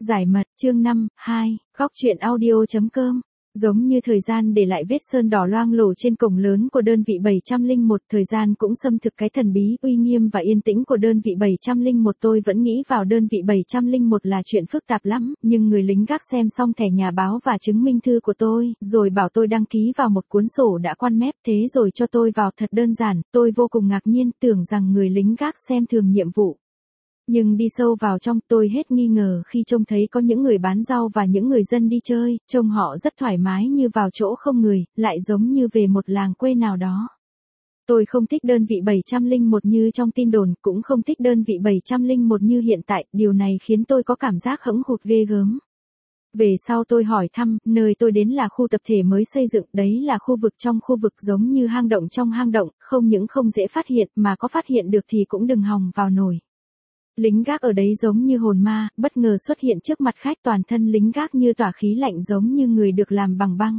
Giải mật, chương 5, 2, góc truyện audio.com. Giống như thời gian để lại vết sơn đỏ loang lổ trên cổng lớn của đơn vị 701, thời gian cũng xâm thực cái thần bí, uy nghiêm và yên tĩnh của đơn vị 701. Tôi vẫn nghĩ vào đơn vị 701 là chuyện phức tạp lắm, nhưng người lính gác xem xong thẻ nhà báo và chứng minh thư của tôi, rồi bảo tôi đăng ký vào một cuốn sổ đã quan mép, thế rồi cho tôi vào thật đơn giản. Tôi vô cùng ngạc nhiên, tưởng rằng người lính gác xem thường nhiệm vụ. Nhưng đi sâu vào trong, tôi hết nghi ngờ khi trông thấy có những người bán rau và những người dân đi chơi, trông họ rất thoải mái như vào chỗ không người, lại giống như về một làng quê nào đó. Tôi không thích đơn vị 701 như trong tin đồn, cũng không thích đơn vị 701 như hiện tại, điều này khiến tôi có cảm giác hẫng hụt ghê gớm. Về sau tôi hỏi thăm, nơi tôi đến là khu tập thể mới xây dựng, đấy là khu vực trong khu vực giống như hang động trong hang động, không những không dễ phát hiện mà có phát hiện được thì cũng đừng hòng vào nổi. Lính gác ở đấy giống như hồn ma, bất ngờ xuất hiện trước mặt khách, toàn thân lính gác như tỏa khí lạnh giống như người được làm bằng băng.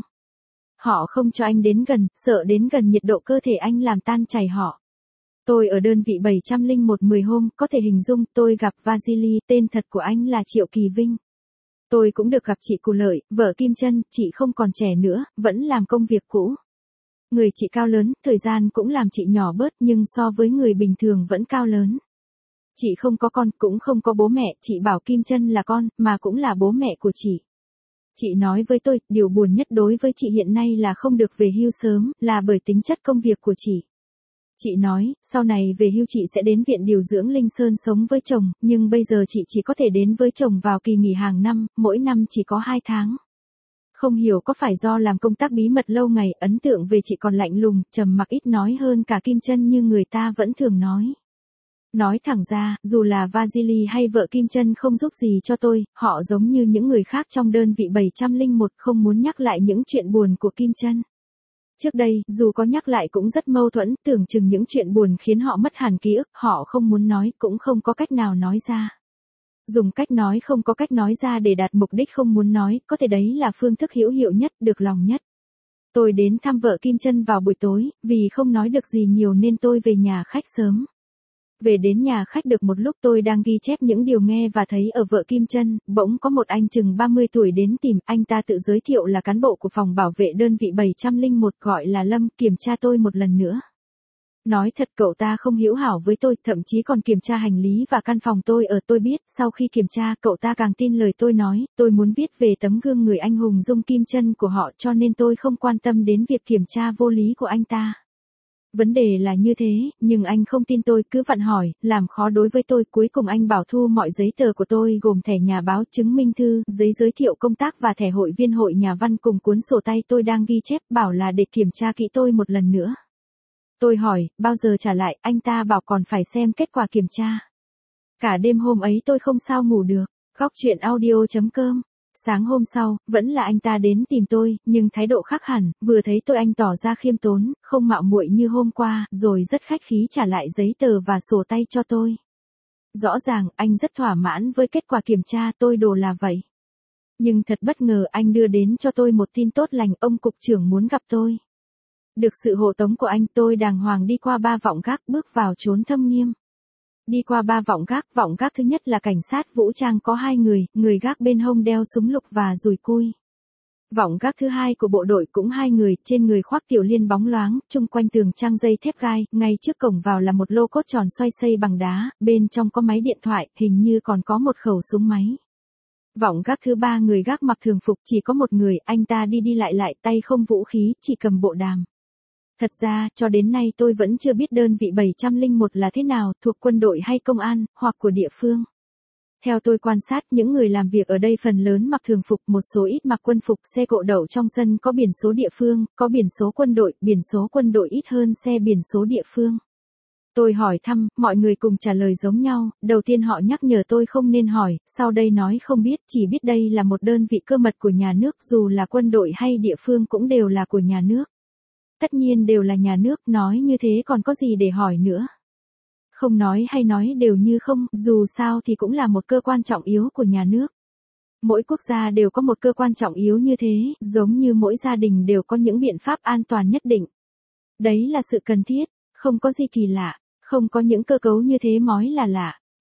Họ không cho anh đến gần, sợ đến gần nhiệt độ cơ thể anh làm tan chảy họ. Tôi ở đơn vị 701 10 hôm, có thể hình dung, tôi gặp Vasily, tên thật của anh là Triệu Kỳ Vinh. Tôi cũng được gặp chị Cù Lợi, vợ Kim Chân, chị không còn trẻ nữa, vẫn làm công việc cũ. Người chị cao lớn, thời gian cũng làm chị nhỏ bớt nhưng so với người bình thường vẫn cao lớn. Chị không có con, cũng không có bố mẹ, chị bảo Kim Chân là con, mà cũng là bố mẹ của chị. Chị nói với tôi, điều buồn nhất đối với chị hiện nay là không được về hưu sớm, là bởi tính chất công việc của chị. Chị nói, sau này về hưu chị sẽ đến viện điều dưỡng Linh Sơn sống với chồng, nhưng bây giờ chị chỉ có thể đến với chồng vào kỳ nghỉ hàng năm, mỗi năm chỉ có 2 tháng. Không hiểu có phải do làm công tác bí mật lâu ngày, ấn tượng về chị còn lạnh lùng, trầm mặc ít nói hơn cả Kim Chân như người ta vẫn thường nói. Nói thẳng ra, dù là Vasily hay vợ Kim Chân không giúp gì cho tôi, họ giống như những người khác trong đơn vị 701, không muốn nhắc lại những chuyện buồn của Kim Chân. Trước đây, dù có nhắc lại cũng rất mâu thuẫn, tưởng chừng những chuyện buồn khiến họ mất hẳn ký ức, họ không muốn nói, cũng không có cách nào nói ra. Dùng cách nói không có cách nói ra để đạt mục đích không muốn nói, có thể đấy là phương thức hữu hiệu nhất, được lòng nhất. Tôi đến thăm vợ Kim Chân vào buổi tối, vì không nói được gì nhiều nên tôi về nhà khách sớm. Về đến nhà khách được một lúc tôi đang ghi chép những điều nghe và thấy ở vợ Kim Chân, bỗng có một anh chừng 30 tuổi đến tìm, anh ta tự giới thiệu là cán bộ của phòng bảo vệ đơn vị 701 gọi là Lâm, kiểm tra tôi một lần nữa. Nói thật cậu ta không hữu hảo với tôi, thậm chí còn kiểm tra hành lý và căn phòng tôi ở. Tôi biết, sau khi kiểm tra cậu ta càng tin lời tôi nói, tôi muốn viết về tấm gương người anh hùng Dung Kim Chân của họ cho nên tôi không quan tâm đến việc kiểm tra vô lý của anh ta. Vấn đề là như thế, nhưng anh không tin tôi, cứ vặn hỏi, làm khó đối với tôi. Cuối cùng anh bảo thu mọi giấy tờ của tôi gồm thẻ nhà báo, chứng minh thư, giấy giới thiệu công tác và thẻ hội viên hội nhà văn cùng cuốn sổ tay tôi đang ghi chép, bảo là để kiểm tra kỹ tôi một lần nữa. Tôi hỏi, bao giờ trả lại, anh ta bảo còn phải xem kết quả kiểm tra. Cả đêm hôm ấy tôi không sao ngủ được. Góc truyện audio.com. Sáng hôm sau, vẫn là anh ta đến tìm tôi, nhưng thái độ khác hẳn, vừa thấy tôi anh tỏ ra khiêm tốn, không mạo muội như hôm qua, rồi rất khách khí trả lại giấy tờ và sổ tay cho tôi. Rõ ràng, anh rất thỏa mãn với kết quả kiểm tra, tôi đồ là vậy. Nhưng thật bất ngờ anh đưa đến cho tôi một tin tốt lành, ông cục trưởng muốn gặp tôi. Được sự hộ tống của anh, tôi đàng hoàng đi qua 3 vọng gác, bước vào chốn thâm nghiêm. Đi qua 3 vọng gác thứ nhất là cảnh sát vũ trang có 2 người gác bên hông đeo súng lục và dùi cui. Vọng gác thứ hai của bộ đội cũng 2 người, trên người khoác tiểu liên bóng loáng, chung quanh tường trang dây thép gai, ngay trước cổng vào là một lô cốt tròn xoay xây bằng đá, bên trong có máy điện thoại, hình như còn có một khẩu súng máy. Vọng gác thứ 3 người gác mặc thường phục, chỉ có một người, anh ta đi lại, tay không vũ khí, chỉ cầm bộ đàm. Thật ra, cho đến nay tôi vẫn chưa biết đơn vị 701 là thế nào, thuộc quân đội hay công an, hoặc của địa phương. Theo tôi quan sát, những người làm việc ở đây phần lớn mặc thường phục, một số ít mặc quân phục, xe cộ đậu trong sân có biển số địa phương, có biển số quân đội ít hơn xe biển số địa phương. Tôi hỏi thăm, mọi người cùng trả lời giống nhau, đầu tiên họ nhắc nhở tôi không nên hỏi, sau đây nói không biết, chỉ biết đây là một đơn vị cơ mật của nhà nước, dù là quân đội hay địa phương cũng đều là của nhà nước. Tất nhiên đều là nhà nước, nói như thế còn có gì để hỏi nữa. Không nói hay nói đều như không, dù sao thì cũng là một cơ quan trọng yếu của nhà nước. Mỗi quốc gia đều có một cơ quan trọng yếu như thế, giống như mỗi gia đình đều có những biện pháp an toàn nhất định. Đấy là sự cần thiết, không có gì kỳ lạ, không có những cơ cấu như thế mới là lạ.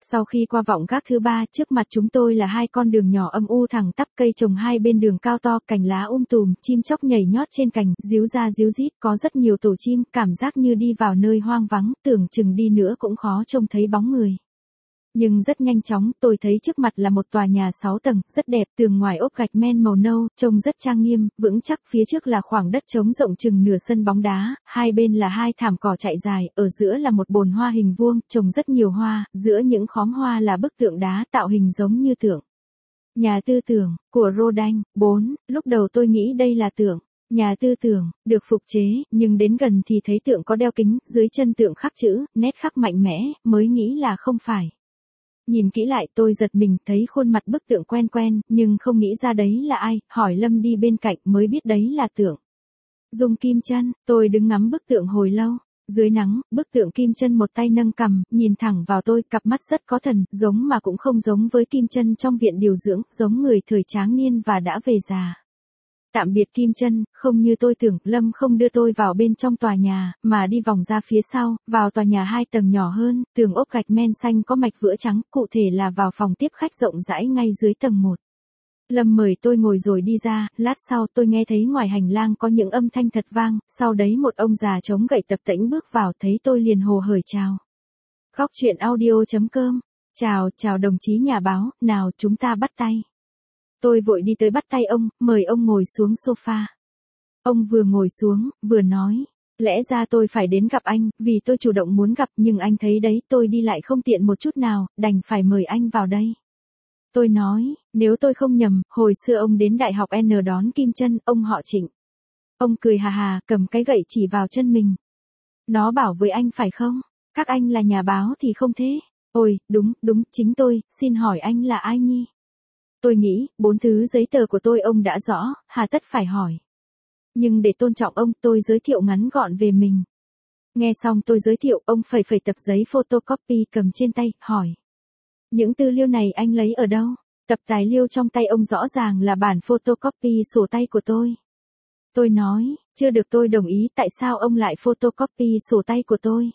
Sau khi qua vọng gác thứ 3, trước mặt chúng tôi là hai con đường nhỏ âm u thẳng tắp, cây trồng hai bên đường cao to, cành lá tùm, chim chóc nhảy nhót trên cành, ríu ra ríu rít, có rất nhiều tổ chim, cảm giác như đi vào nơi hoang vắng, tưởng chừng đi nữa cũng khó trông thấy bóng người. Nhưng rất nhanh chóng, tôi thấy trước mặt là một tòa nhà 6 tầng, rất đẹp, tường ngoài ốp gạch men màu nâu, trông rất trang nghiêm, vững chắc, phía trước là khoảng đất trống rộng chừng nửa sân bóng đá, hai bên là hai thảm cỏ chạy dài, ở giữa là một bồn hoa hình vuông, trồng rất nhiều hoa, giữa những khóm hoa là bức tượng đá tạo hình giống như tượng. Nhà tư tưởng, của Rodin. 4. Lúc đầu tôi nghĩ đây là tượng. Nhà tư tưởng, được phục chế, nhưng đến gần thì thấy tượng có đeo kính, dưới chân tượng khắc chữ, nét khắc mạnh mẽ, mới nghĩ là không phải. Nhìn kỹ lại tôi giật mình, thấy khuôn mặt bức tượng quen quen, nhưng không nghĩ ra đấy là ai, hỏi Lâm đi bên cạnh mới biết đấy là tượng Dung Kim Chân. Tôi đứng ngắm bức tượng hồi lâu. Dưới nắng, bức tượng Kim Chân một tay nâng cằm, nhìn thẳng vào tôi, cặp mắt rất có thần, giống mà cũng không giống với Kim Chân trong viện điều dưỡng, giống người thời tráng niên và đã về già. Tạm biệt Kim Chân, không như tôi tưởng, Lâm không đưa tôi vào bên trong tòa nhà, mà đi vòng ra phía sau, vào tòa nhà 2 tầng nhỏ hơn, tường ốp gạch men xanh có mạch vữa trắng, cụ thể là vào phòng tiếp khách rộng rãi ngay dưới tầng 1. Lâm mời tôi ngồi rồi đi ra, lát sau tôi nghe thấy ngoài hành lang có những âm thanh thật vang, sau đấy một ông già chống gậy tập tễnh bước vào, thấy tôi liền hồ hởi chào. Góc truyện audio.com. Chào đồng chí nhà báo, nào chúng ta bắt tay. Tôi vội đi tới bắt tay ông, mời ông ngồi xuống sofa. Ông vừa ngồi xuống, vừa nói, lẽ ra tôi phải đến gặp anh, vì tôi chủ động muốn gặp, nhưng anh thấy đấy, tôi đi lại không tiện một chút nào, đành phải mời anh vào đây. Tôi nói, nếu tôi không nhầm, hồi xưa ông đến đại học N đón Kim Chân, ông họ Trịnh. Ông cười hà hà, cầm cái gậy chỉ vào chân mình. Nó bảo với anh phải không? Các anh là nhà báo thì không thế. Ôi, đúng, chính tôi, xin hỏi anh là ai nhi? Tôi nghĩ, 4 thứ giấy tờ của tôi ông đã rõ, hà tất phải hỏi. Nhưng để tôn trọng ông, tôi giới thiệu ngắn gọn về mình. Nghe xong tôi giới thiệu, ông phẩy tập giấy photocopy cầm trên tay, hỏi. Những tư liệu này anh lấy ở đâu? Tập tài liệu trong tay ông rõ ràng là bản photocopy sổ tay của tôi. Tôi nói, chưa được tôi đồng ý, tại sao ông lại photocopy sổ tay của tôi?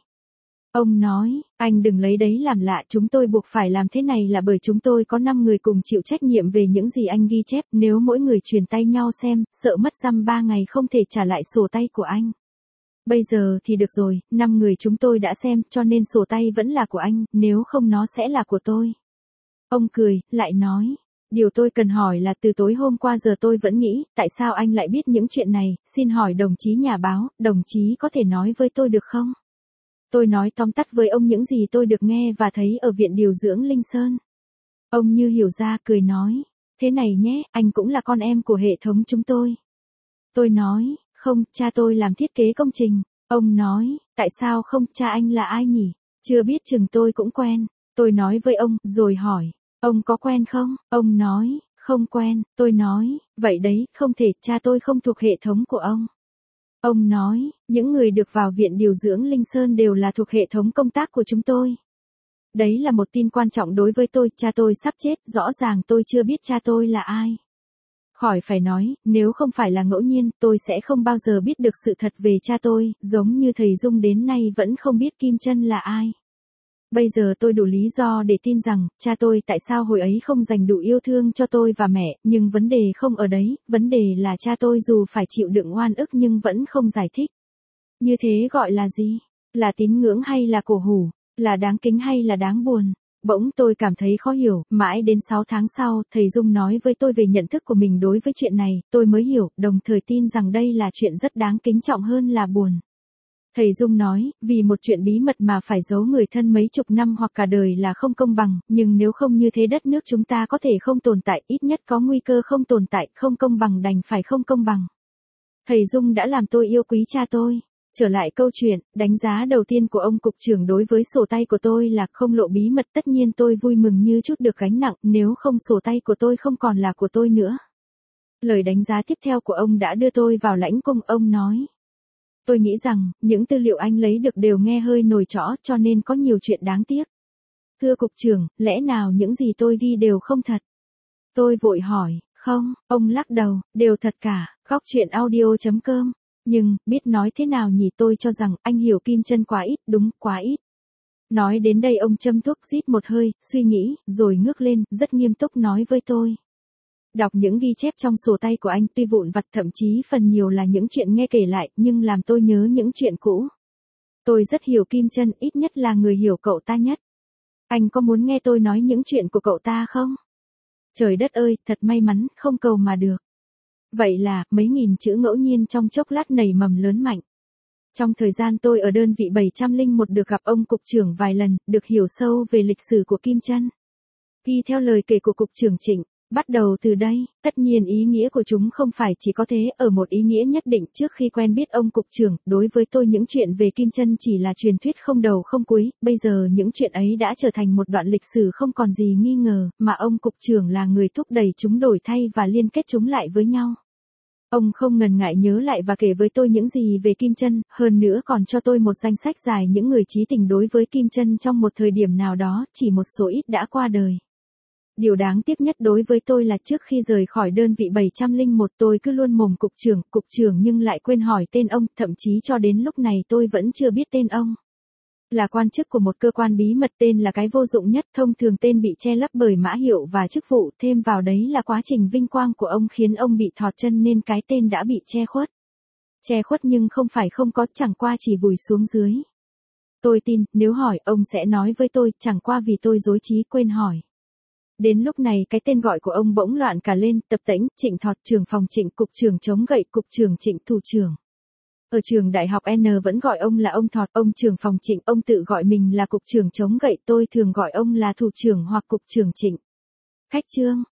Ông nói, anh đừng lấy đấy làm lạ, chúng tôi buộc phải làm thế này là bởi chúng tôi có 5 người cùng chịu trách nhiệm về những gì anh ghi chép, nếu mỗi người truyền tay nhau xem, sợ mất dăm 3 ngày không thể trả lại sổ tay của anh. Bây giờ thì được rồi, 5 người chúng tôi đã xem, cho nên sổ tay vẫn là của anh, nếu không nó sẽ là của tôi. Ông cười, lại nói, điều tôi cần hỏi là từ tối hôm qua giờ tôi vẫn nghĩ, tại sao anh lại biết những chuyện này, xin hỏi đồng chí nhà báo, đồng chí có thể nói với tôi được không? Tôi nói tóm tắt với ông những gì tôi được nghe và thấy ở viện điều dưỡng Linh Sơn. Ông như hiểu ra, cười nói, thế này nhé, anh cũng là con em của hệ thống chúng tôi. Tôi nói, không, cha tôi làm thiết kế công trình. Ông nói, tại sao không, cha anh là ai nhỉ? Chưa biết chừng tôi cũng quen. Tôi nói với ông, rồi hỏi, ông có quen không? Ông nói, không quen. Tôi nói, vậy đấy, không thể, cha tôi không thuộc hệ thống của ông. Ông nói, những người được vào viện điều dưỡng Linh Sơn đều là thuộc hệ thống công tác của chúng tôi. Đấy là một tin quan trọng đối với tôi, cha tôi sắp chết, rõ ràng tôi chưa biết cha tôi là ai. Khỏi phải nói, nếu không phải là ngẫu nhiên, tôi sẽ không bao giờ biết được sự thật về cha tôi, giống như thầy Dung đến nay vẫn không biết Kim Chân là ai. Bây giờ tôi đủ lý do để tin rằng, cha tôi tại sao hồi ấy không dành đủ yêu thương cho tôi và mẹ, nhưng vấn đề không ở đấy, vấn đề là cha tôi dù phải chịu đựng oan ức nhưng vẫn không giải thích. Như thế gọi là gì? Là tín ngưỡng hay là cổ hủ? Là đáng kính hay là đáng buồn? Bỗng tôi cảm thấy khó hiểu, mãi đến 6 tháng sau, thầy Dung nói với tôi về nhận thức của mình đối với chuyện này, tôi mới hiểu, đồng thời tin rằng đây là chuyện rất đáng kính trọng hơn là buồn. Thầy Dung nói, vì một chuyện bí mật mà phải giấu người thân mấy chục năm hoặc cả đời là không công bằng, nhưng nếu không như thế đất nước chúng ta có thể không tồn tại, ít nhất có nguy cơ không tồn tại, không công bằng đành phải không công bằng. Thầy Dung đã làm tôi yêu quý cha tôi. Trở lại câu chuyện, đánh giá đầu tiên của ông cục trưởng đối với sổ tay của tôi là không lộ bí mật, tất nhiên tôi vui mừng như chút được gánh nặng, nếu không sổ tay của tôi không còn là của tôi nữa. Lời đánh giá tiếp theo của ông đã đưa tôi vào lãnh cung, ông nói. Tôi nghĩ rằng, những tư liệu anh lấy được đều nghe hơi nổi trõ, cho nên có nhiều chuyện đáng tiếc. Thưa cục trưởng, lẽ nào những gì tôi ghi đều không thật? Tôi vội hỏi, không, ông lắc đầu, đều thật cả, góc truyện audio.com. Nhưng, biết nói thế nào nhỉ, tôi cho rằng, anh hiểu Kim Chân quá ít, đúng, quá ít. Nói đến đây ông châm thuốc rít một hơi, suy nghĩ, rồi ngước lên, rất nghiêm túc nói với tôi. Đọc những ghi chép trong sổ tay của anh tuy vụn vặt thậm chí phần nhiều là những chuyện nghe kể lại, nhưng làm tôi nhớ những chuyện cũ. Tôi rất hiểu Kim Chân, ít nhất là người hiểu cậu ta nhất. Anh có muốn nghe tôi nói những chuyện của cậu ta không? Trời đất ơi, thật may mắn, không cầu mà được. Vậy là, mấy nghìn chữ ngẫu nhiên trong chốc lát nảy mầm lớn mạnh. Trong thời gian tôi ở đơn vị 701 được gặp ông cục trưởng vài lần, được hiểu sâu về lịch sử của Kim Chân. Ghi theo lời kể của cục trưởng Trịnh, bắt đầu từ đây, tất nhiên ý nghĩa của chúng không phải chỉ có thế, ở một ý nghĩa nhất định trước khi quen biết ông cục trưởng, đối với tôi những chuyện về Kim Chân chỉ là truyền thuyết không đầu không cuối, bây giờ những chuyện ấy đã trở thành một đoạn lịch sử không còn gì nghi ngờ, mà ông cục trưởng là người thúc đẩy chúng đổi thay và liên kết chúng lại với nhau. Ông không ngần ngại nhớ lại và kể với tôi những gì về Kim Chân, hơn nữa còn cho tôi một danh sách dài những người chí tình đối với Kim Chân trong một thời điểm nào đó, chỉ một số ít đã qua đời. Điều đáng tiếc nhất đối với tôi là trước khi rời khỏi đơn vị 701 tôi cứ luôn mồm cục trưởng nhưng lại quên hỏi tên ông, thậm chí cho đến lúc này tôi vẫn chưa biết tên ông. Là quan chức của một cơ quan bí mật tên là cái vô dụng nhất, thông thường tên bị che lấp bởi mã hiệu và chức vụ, thêm vào đấy là quá trình vinh quang của ông khiến ông bị thọt chân nên cái tên đã bị che khuất. Che khuất nhưng không phải không có, chẳng qua chỉ vùi xuống dưới. Tôi tin, nếu hỏi ông sẽ nói với tôi, chẳng qua vì tôi rối trí quên hỏi. Đến lúc này cái tên gọi của ông bỗng loạn cả lên, Tập Tễnh, Trịnh Thọt, trưởng phòng Trịnh, cục trưởng chống gậy, cục trưởng Trịnh, thủ trưởng. Ở trường đại học N vẫn gọi ông là ông Thọt, ông trưởng phòng Trịnh, ông tự gọi mình là cục trưởng chống gậy, tôi thường gọi ông là thủ trưởng hoặc cục trưởng Trịnh. Khách trương,